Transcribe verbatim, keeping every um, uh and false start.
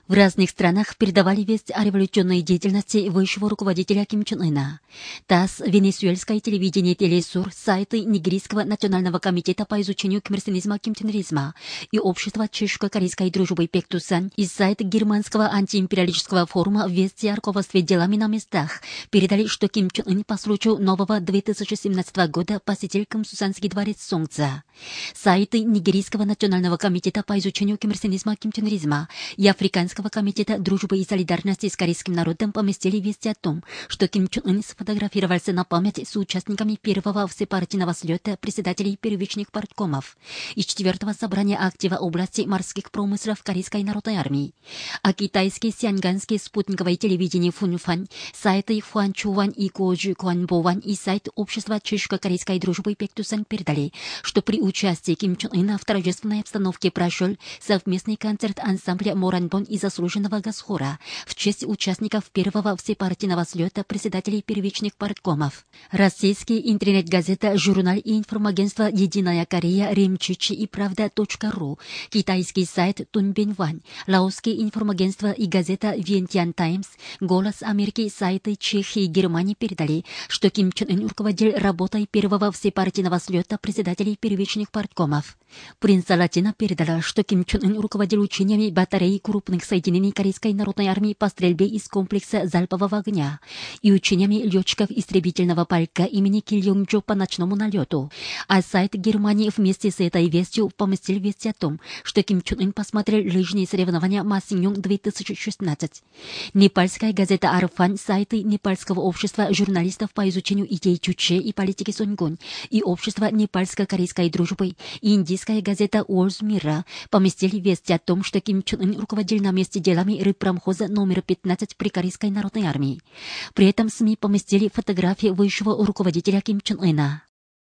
В разных странах передавали весть о революционной деятельности высшего руководителя Ким Чен Ына. ТАСС, венесуэльское телевидение Телесур, сайты Нигерийского национального комитета по изучению коммерциализма кимченризма и общества чешско-корейской дружбы Пектусан и сайт германского антиимпериалистического форума «Вести о руководстве делами на местах» передали, что Ким Чен Ын по случаю нового две тысячи семнадцатого года посетил Кымсусанский дворец Сонгца. Сайты Нигерийского национального комитета по изучению коммерциализма кимченризма и Африканского комитета дружбы и солидарности с корейским народом поместили вести о том, что Ким Чен Ын сфотографировался на память с участниками первого всепартийного слета председателей первичных парткомов и четвертого собрания актива области морских промыслов Корейской народной армии. А китайские сианганские спутниковые телевидения Фунфан, сайты Хуанчуван и Кожу Куанбован и сайт общества чешско-корейской дружбы Пектусан передали, что при участии Ким Чен Ына в торжественной обстановке прошел совместный концерт ансамбля Моранбон и заслуженного госхора в честь участников первого всепартийного слета председателей первичных парткомов. Российский интернет-газета, журнал и информагентство «Единая Корея», Римчичи и Правда.ру, китайский сайт Тунбинван, лаосские информагентства и газета Vientiane Times, Голос Америки, сайты Чехии и Германии передали, что Ким Чен Ын руководил работой первого всепартийного слета председателей первичных парткомов. Принц Латина передала, что Ким Чен Ын руководил учениями батареи крупных соединений Корейской народной армии по стрельбе из комплекса залпового огня и учениями летчиков истребительного полка имени Ким Йонг-джо по ночному налету. А сайт Германии вместе с этой вестью поместил весть о том, что Ким Чен Ын посмотрел лыжные соревнования Масиньон две тысячи шестнадцать. Непальская газета Арфан, сайты Непальского общества журналистов по изучению идей Чуче и политики Соньгон и общества непальско-корейской дружбы и индийская газета World Mirror поместили весть о том, что Ким Чен Ын руководил на месте делами рыбпромхоза номер пятнадцать при Корейской народной армии. При этом СМИ поместили фотографии высшего руководителя Ким Чен Ына.